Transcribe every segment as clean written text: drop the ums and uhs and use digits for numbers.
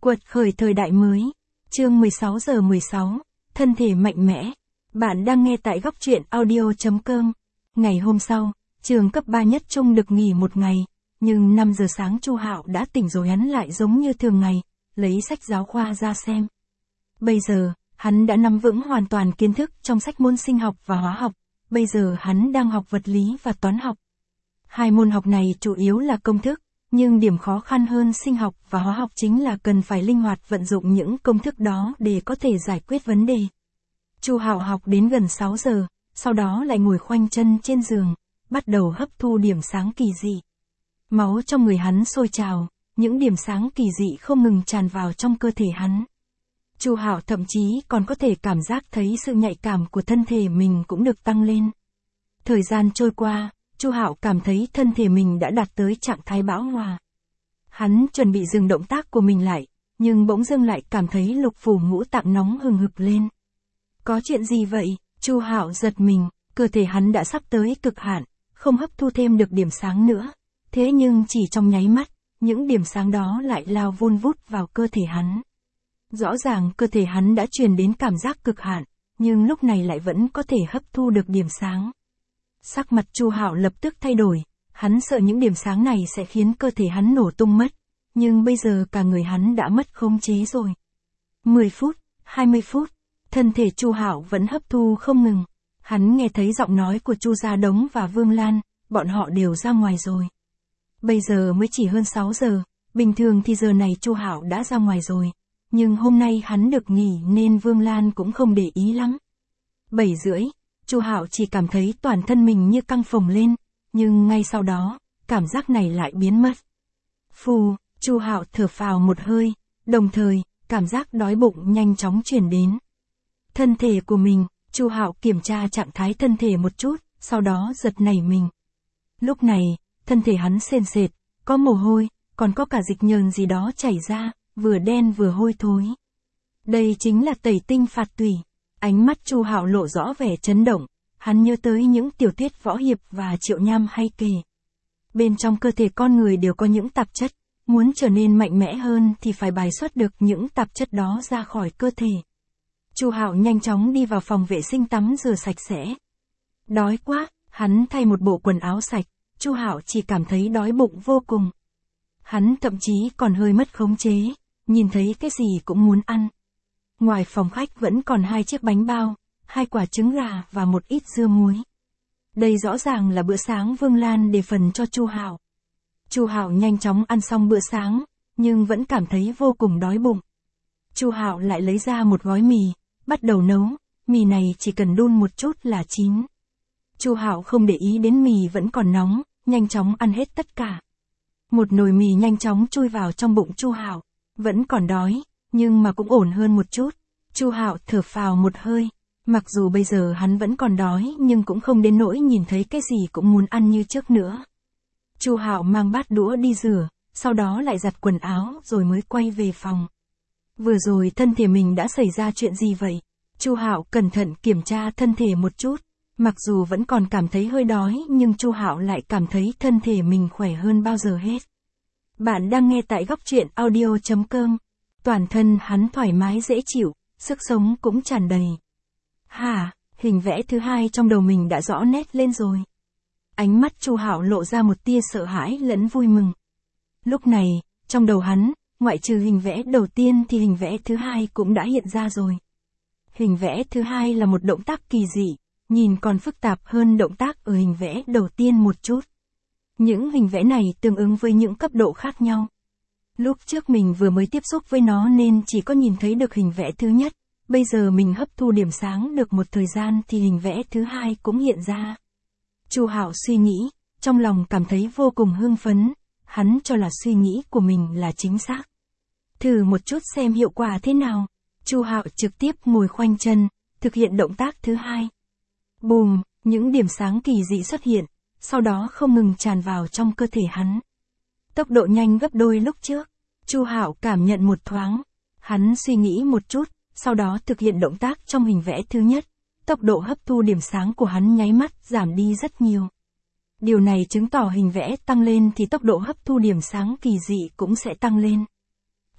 Quật khởi thời đại mới. Chương 16 giờ 16. Thân thể mạnh mẽ. Bạn đang nghe tại góc truyện audio.com. Ngày hôm sau, trường cấp 3 nhất trung được nghỉ một ngày, nhưng 5 giờ sáng Chu Hạo đã tỉnh rồi, hắn lại giống như thường ngày, lấy sách giáo khoa ra xem. Bây giờ, hắn đã nắm vững hoàn toàn kiến thức trong sách môn sinh học và hóa học, bây giờ hắn đang học vật lý và toán học. Hai môn học này chủ yếu là công thức, nhưng điểm khó khăn hơn sinh học và hóa học chính là cần phải linh hoạt vận dụng những công thức đó để có thể giải quyết vấn đề. Chu Hạo học đến gần 6 giờ, sau đó lại ngồi khoanh chân trên giường, bắt đầu hấp thu điểm sáng kỳ dị. Máu trong người hắn sôi trào, những điểm sáng kỳ dị không ngừng tràn vào trong cơ thể hắn. Chu Hạo thậm chí còn có thể cảm giác thấy sự nhạy cảm của thân thể mình cũng được tăng lên. Thời gian trôi qua, Chu Hạo cảm thấy thân thể mình đã đạt tới trạng thái bão hòa. Hắn chuẩn bị dừng động tác của mình lại, nhưng bỗng dưng lại cảm thấy lục phủ ngũ tạng nóng hừng hực lên. Có chuyện gì vậy? Chu Hạo giật mình, cơ thể hắn đã sắp tới cực hạn, không hấp thu thêm được điểm sáng nữa. Thế nhưng chỉ trong nháy mắt, những điểm sáng đó lại lao vun vút vào cơ thể hắn. Rõ ràng cơ thể hắn đã truyền đến cảm giác cực hạn, nhưng lúc này lại vẫn có thể hấp thu được điểm sáng. Sắc mặt Chu Hạo lập tức thay đổi, hắn sợ những điểm sáng này sẽ khiến cơ thể hắn nổ tung mất, nhưng bây giờ cả người hắn đã mất khống chế rồi. 10 phút, 20 phút, thân thể Chu Hạo vẫn hấp thu không ngừng. Hắn nghe thấy giọng nói của Chu Gia Đống và Vương Lan, bọn họ đều ra ngoài rồi. Bây giờ mới chỉ hơn 6 giờ, bình thường thì giờ này Chu Hạo đã ra ngoài rồi, nhưng hôm nay hắn được nghỉ nên Vương Lan cũng không để ý lắm. 7 rưỡi. Chu Hạo chỉ cảm thấy toàn thân mình như căng phồng lên, nhưng ngay sau đó, cảm giác này lại biến mất. Phù, Chu Hạo thở phào một hơi, đồng thời, cảm giác đói bụng nhanh chóng truyền đến. Thân thể của mình, Chu Hạo kiểm tra trạng thái thân thể một chút, sau đó giật nảy mình. Lúc này, thân thể hắn sền sệt, có mồ hôi, còn có cả dịch nhờn gì đó chảy ra, vừa đen vừa hôi thối. Đây chính là tẩy tinh phạt tủy. Ánh mắt Chu Hạo lộ rõ vẻ chấn động, hắn nhớ tới những tiểu thuyết võ hiệp và Triệu Nham hay kể. Bên trong cơ thể con người đều có những tạp chất, muốn trở nên mạnh mẽ hơn thì phải bài xuất được những tạp chất đó ra khỏi cơ thể. Chu Hạo nhanh chóng đi vào phòng vệ sinh tắm rửa sạch sẽ. Đói quá, hắn thay một bộ quần áo sạch, Chu Hạo chỉ cảm thấy đói bụng vô cùng. Hắn thậm chí còn hơi mất khống chế, nhìn thấy cái gì cũng muốn ăn. Ngoài phòng khách vẫn còn 2 chiếc bánh bao, 2 quả trứng gà và một ít dưa muối. Đây rõ ràng là bữa sáng Vương Lan để phần cho Chu Hạo. Chu Hạo nhanh chóng ăn xong bữa sáng, nhưng vẫn cảm thấy vô cùng đói bụng. Chu Hạo lại lấy ra một gói mì, bắt đầu nấu, mì này chỉ cần đun một chút là chín. Chu Hạo không để ý đến mì vẫn còn nóng, nhanh chóng ăn hết tất cả. Một nồi mì nhanh chóng chui vào trong bụng Chu Hạo, vẫn còn đói, nhưng mà cũng ổn hơn một chút. Chu Hạo thở phào một hơi, mặc dù bây giờ hắn vẫn còn đói nhưng cũng không đến nỗi nhìn thấy cái gì cũng muốn ăn như trước nữa. Chu Hạo mang bát đũa đi rửa, sau đó lại giặt quần áo rồi mới quay về phòng. Vừa rồi thân thể mình đã xảy ra chuyện gì vậy? Chu Hạo cẩn thận kiểm tra thân thể một chút, mặc dù vẫn còn cảm thấy hơi đói nhưng Chu Hạo lại cảm thấy thân thể mình khỏe hơn bao giờ hết. Bạn đang nghe tại góc truyện audio.com. Toàn thân hắn thoải mái dễ chịu, sức sống cũng tràn đầy. Hả, hình vẽ thứ hai trong đầu mình đã rõ nét lên rồi. Ánh mắt Chu Hạo lộ ra một tia sợ hãi lẫn vui mừng. Lúc này, trong đầu hắn, ngoại trừ hình vẽ đầu tiên thì hình vẽ thứ hai cũng đã hiện ra rồi. Hình vẽ thứ hai là một động tác kỳ dị, nhìn còn phức tạp hơn động tác ở hình vẽ đầu tiên một chút. Những hình vẽ này tương ứng với những cấp độ khác nhau. Lúc trước mình vừa mới tiếp xúc với nó nên chỉ có nhìn thấy được hình vẽ thứ nhất, bây giờ mình hấp thu điểm sáng được một thời gian thì hình vẽ thứ hai cũng hiện ra. Chu Hạo suy nghĩ, trong lòng cảm thấy vô cùng hưng phấn, hắn cho là suy nghĩ của mình là chính xác. Thử một chút xem hiệu quả thế nào. Chu Hạo trực tiếp ngồi khoanh chân, thực hiện động tác thứ hai. Bùm, những điểm sáng kỳ dị xuất hiện, sau đó không ngừng tràn vào trong cơ thể hắn. Tốc độ nhanh gấp đôi lúc trước. Chu Hạo cảm nhận một thoáng. Hắn suy nghĩ một chút, sau đó thực hiện động tác trong hình vẽ thứ nhất. Tốc độ hấp thu điểm sáng của hắn nháy mắt giảm đi rất nhiều. Điều này chứng tỏ hình vẽ tăng lên thì tốc độ hấp thu điểm sáng kỳ dị cũng sẽ tăng lên.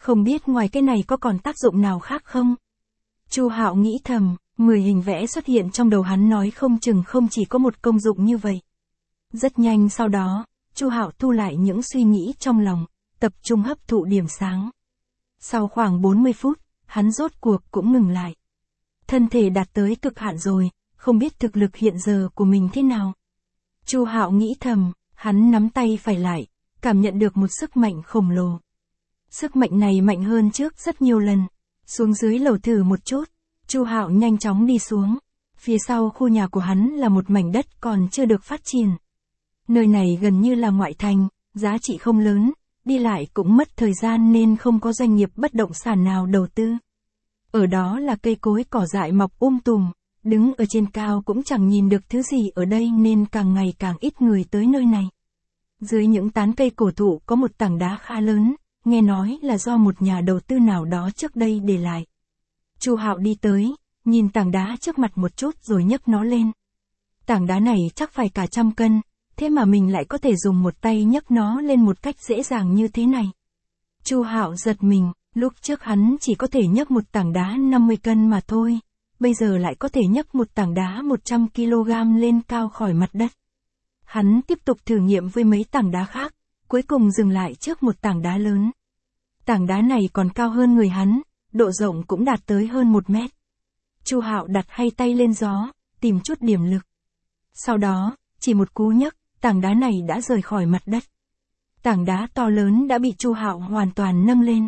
Không biết ngoài cái này có còn tác dụng nào khác không? Chu Hạo nghĩ thầm, 10 hình vẽ xuất hiện trong đầu hắn nói không chừng không chỉ có một công dụng như vậy. Rất nhanh sau đó, Chu Hạo thu lại những suy nghĩ trong lòng, tập trung hấp thụ điểm sáng. Sau khoảng 40 phút, hắn rốt cuộc cũng ngừng lại. Thân thể đạt tới cực hạn rồi, không biết thực lực hiện giờ của mình thế nào. Chu Hạo nghĩ thầm, hắn nắm tay phải lại, cảm nhận được một sức mạnh khổng lồ. Sức mạnh này mạnh hơn trước rất nhiều lần. Xuống dưới lầu thử một chút, Chu Hạo nhanh chóng đi xuống. Phía sau khu nhà của hắn là một mảnh đất còn chưa được phát triển. Nơi này gần như là ngoại thành, giá trị không lớn, đi lại cũng mất thời gian nên không có doanh nghiệp bất động sản nào đầu tư. Ở đó là cây cối cỏ dại mọc tùm, đứng ở trên cao cũng chẳng nhìn được thứ gì ở đây nên càng ngày càng ít người tới nơi này. Dưới những tán cây cổ thụ có một tảng đá khá lớn, nghe nói là do một nhà đầu tư nào đó trước đây để lại. Chu Hạo đi tới, nhìn tảng đá trước mặt một chút rồi nhấc nó lên. Tảng đá này chắc phải cả 100 cân, thế mà mình lại có thể dùng một tay nhấc nó lên một cách dễ dàng như thế này. Chu Hạo giật mình, lúc trước hắn chỉ có thể nhấc một tảng đá 50 cân mà thôi, bây giờ lại có thể nhấc một tảng đá 100 kg lên cao khỏi mặt đất. Hắn tiếp tục thử nghiệm với mấy tảng đá khác, cuối cùng dừng lại trước một tảng đá lớn. Tảng đá này còn cao hơn người hắn, độ rộng cũng đạt tới hơn 1 mét. Chu Hạo đặt hai tay lên gió, tìm chút điểm lực. Sau đó, chỉ một cú nhấc, tảng đá này đã rời khỏi mặt đất. Tảng đá to lớn đã bị Chu Hạo hoàn toàn nâng lên.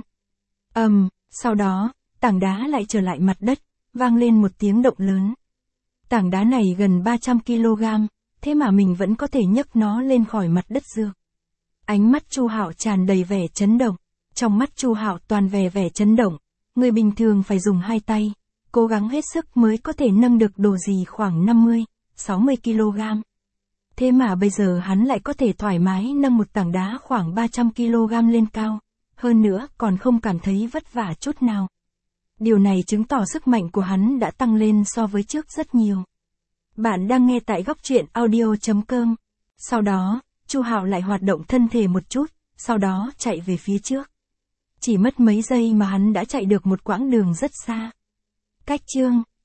Sau đó, tảng đá lại trở lại mặt đất, vang lên một tiếng động lớn. Tảng đá này gần 300 kg, thế mà mình vẫn có thể nhấc nó lên khỏi mặt đất được. Ánh mắt Chu Hạo tràn đầy vẻ chấn động. Trong mắt Chu Hạo toàn vẻ chấn động. Người bình thường phải dùng hai tay, cố gắng hết sức mới có thể nâng được đồ gì khoảng 50, 60 kg. Thế mà bây giờ hắn lại có thể thoải mái nâng một tảng đá khoảng 300 kg lên cao. Hơn nữa còn không cảm thấy vất vả chút nào. Điều này chứng tỏ sức mạnh của hắn đã tăng lên so với trước rất nhiều. Bạn đang nghe tại góc truyện audio.com. Sau đó, Chu Hạo lại hoạt động thân thể một chút, sau đó chạy về phía trước. Chỉ mất mấy giây mà hắn đã chạy được một quãng đường rất xa. Cách chương